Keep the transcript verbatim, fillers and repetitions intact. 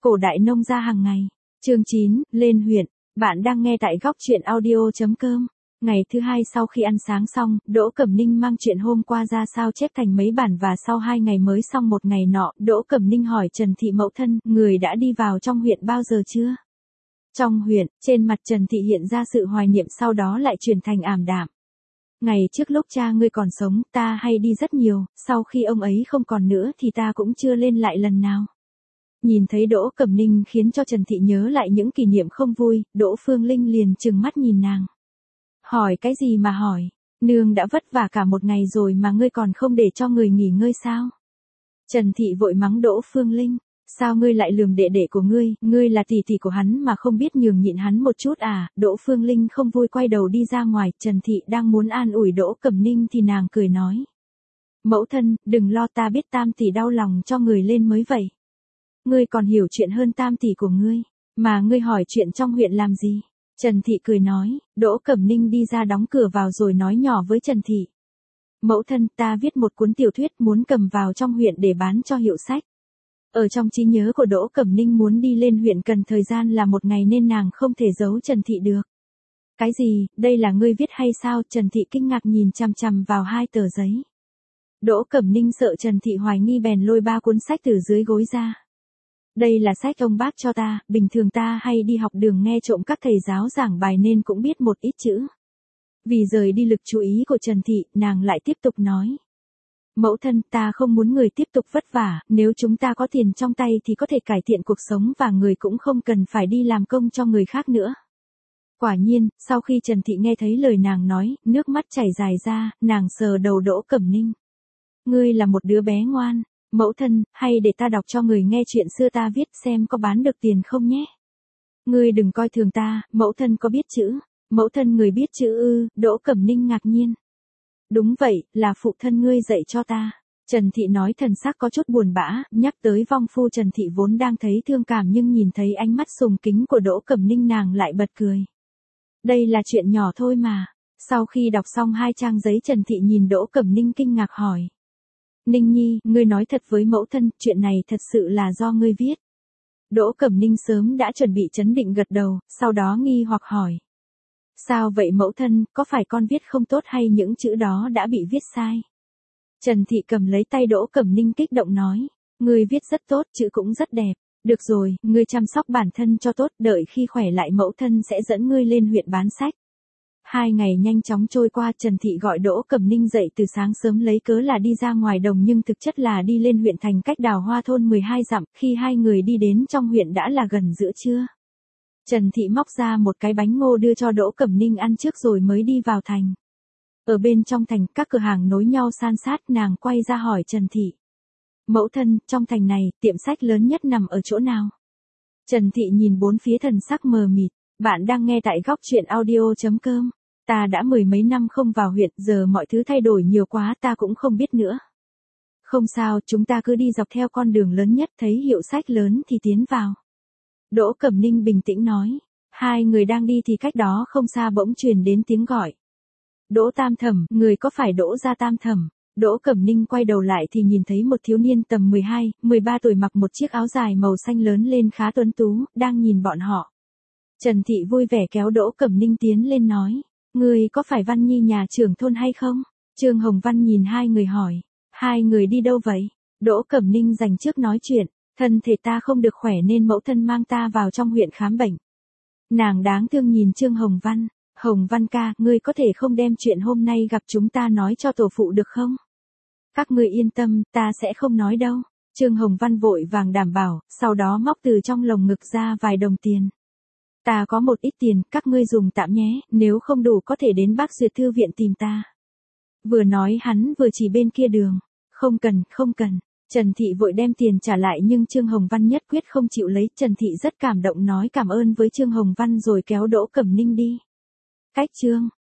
Cổ đại nông gia hàng ngày. Chương chín, lên huyện. Bạn đang nghe tại góc truyện audio chấm com. Ngày thứ hai sau khi ăn sáng xong, Đỗ Cẩm Ninh mang chuyện hôm qua ra sao chép thành mấy bản và sau hai ngày mới xong một ngày nọ, Đỗ Cẩm Ninh hỏi Trần Thị mẫu thân, người đã đi vào trong huyện bao giờ chưa? Trong huyện, trên mặt Trần Thị hiện ra sự hoài niệm sau đó lại chuyển thành ảm đạm. Ngày trước lúc cha ngươi còn sống, ta hay đi rất nhiều, sau khi ông ấy không còn nữa thì ta cũng chưa lên lại lần nào. Nhìn thấy Đỗ Cẩm Ninh khiến cho Trần Thị nhớ lại những kỷ niệm không vui, Đỗ Phương Linh liền trừng mắt nhìn nàng. Hỏi cái gì mà hỏi, nương đã vất vả cả một ngày rồi mà ngươi còn không để cho người nghỉ ngơi sao? Trần Thị vội mắng Đỗ Phương Linh, sao ngươi lại lườm đệ đệ của ngươi, ngươi là tỷ tỷ của hắn mà không biết nhường nhịn hắn một chút à? Đỗ Phương Linh không vui quay đầu đi ra ngoài, Trần Thị đang muốn an ủi Đỗ Cẩm Ninh thì nàng cười nói. Mẫu thân, đừng lo, ta biết tam tỷ đau lòng cho người lên mới vậy. Ngươi còn hiểu chuyện hơn tam tỷ của ngươi, mà ngươi hỏi chuyện trong huyện làm gì? Trần Thị cười nói, Đỗ Cẩm Ninh đi ra đóng cửa vào rồi nói nhỏ với Trần Thị. Mẫu thân, ta viết một cuốn tiểu thuyết muốn cầm vào trong huyện để bán cho hiệu sách. Ở trong trí nhớ của Đỗ Cẩm Ninh muốn đi lên huyện cần thời gian là một ngày nên nàng không thể giấu Trần Thị được. Cái gì, đây là ngươi viết hay sao? Trần Thị kinh ngạc nhìn chằm chằm vào hai tờ giấy. Đỗ Cẩm Ninh sợ Trần Thị hoài nghi bèn lôi ba cuốn sách từ dưới gối ra. Đây là sách ông bác cho ta, bình thường ta hay đi học đường nghe trộm các thầy giáo giảng bài nên cũng biết một ít chữ. Vì rời đi lực chú ý của Trần Thị, nàng lại tiếp tục nói. Mẫu thân, ta không muốn người tiếp tục vất vả, nếu chúng ta có tiền trong tay thì có thể cải thiện cuộc sống và người cũng không cần phải đi làm công cho người khác nữa. Quả nhiên, sau khi Trần Thị nghe thấy lời nàng nói, nước mắt chảy dài ra, nàng sờ đầu Đỗ Cẩm Ninh. Ngươi là một đứa bé ngoan. Mẫu thân, hay để ta đọc cho người nghe chuyện xưa ta viết xem có bán được tiền không nhé. Ngươi đừng coi thường ta, mẫu thân có biết chữ. Mẫu thân người biết chữ ư? Đỗ Cẩm Ninh ngạc nhiên. Đúng vậy, là phụ thân ngươi dạy cho ta. Trần Thị nói thần sắc có chút buồn bã, nhắc tới vong phu Trần Thị vốn đang thấy thương cảm nhưng nhìn thấy ánh mắt sùng kính của Đỗ Cẩm Ninh nàng lại bật cười. Đây là chuyện nhỏ thôi mà. Sau khi đọc xong hai trang giấy Trần Thị nhìn Đỗ Cẩm Ninh kinh ngạc hỏi. Ninh Nhi, ngươi nói thật với mẫu thân, chuyện này thật sự là do ngươi viết. Đỗ Cẩm Ninh sớm đã chuẩn bị trấn định gật đầu, sau đó nghi hoặc hỏi. Sao vậy mẫu thân, có phải con viết không tốt hay những chữ đó đã bị viết sai? Trần Thị cầm lấy tay Đỗ Cẩm Ninh kích động nói. Ngươi viết rất tốt, chữ cũng rất đẹp. Được rồi, ngươi chăm sóc bản thân cho tốt, đợi khi khỏe lại mẫu thân sẽ dẫn ngươi lên huyện bán sách. Hai ngày nhanh chóng trôi qua, Trần Thị gọi Đỗ Cẩm Ninh dậy từ sáng sớm lấy cớ là đi ra ngoài đồng nhưng thực chất là đi lên huyện thành cách Đào Hoa thôn mười hai dặm, khi hai người đi đến trong huyện đã là gần giữa trưa. Trần Thị móc ra một cái bánh ngô đưa cho Đỗ Cẩm Ninh ăn trước rồi mới đi vào thành. Ở bên trong thành, các cửa hàng nối nhau san sát, nàng quay ra hỏi Trần Thị. Mẫu thân, trong thành này, tiệm sách lớn nhất nằm ở chỗ nào? Trần Thị nhìn bốn phía thần sắc mờ mịt. Bạn đang nghe tại góc truyện audio chấm com. Ta đã mười mấy năm không vào huyện, giờ mọi thứ thay đổi nhiều quá ta cũng không biết nữa. Không sao, chúng ta cứ đi dọc theo con đường lớn nhất, thấy hiệu sách lớn thì tiến vào. Đỗ Cẩm Ninh bình tĩnh nói. Hai người đang đi thì cách đó không xa bỗng truyền đến tiếng gọi. Đỗ Tam Thẩm, người có phải Đỗ gia Tam Thẩm? Đỗ Cẩm Ninh quay đầu lại thì nhìn thấy một thiếu niên tầm mười hai, mười ba tuổi mặc một chiếc áo dài màu xanh lớn lên khá tuấn tú, đang nhìn bọn họ. Trần Thị vui vẻ kéo Đỗ Cẩm Ninh tiến lên nói. Người có phải Văn Nhi nhà trưởng thôn hay không? Trương Hồng Văn nhìn hai người hỏi. Hai người đi đâu vậy? Đỗ Cẩm Ninh dành trước nói chuyện. Thân thể ta không được khỏe nên mẫu thân mang ta vào trong huyện khám bệnh. Nàng đáng thương nhìn Trương Hồng Văn. Hồng Văn ca, ngươi có thể không đem chuyện hôm nay gặp chúng ta nói cho tổ phụ được không? Các ngươi yên tâm, ta sẽ không nói đâu. Trương Hồng Văn vội vàng đảm bảo, sau đó móc từ trong lồng ngực ra vài đồng tiền. Ta có một ít tiền, các ngươi dùng tạm nhé, nếu không đủ có thể đến Bác Duyệt Thư viện tìm ta. Vừa nói hắn vừa chỉ bên kia đường. Không cần, không cần. Trần Thị vội đem tiền trả lại nhưng Trương Hồng Văn nhất quyết không chịu lấy. Trần Thị rất cảm động nói cảm ơn với Trương Hồng Văn rồi kéo Đỗ Cẩm Ninh đi. Cách chương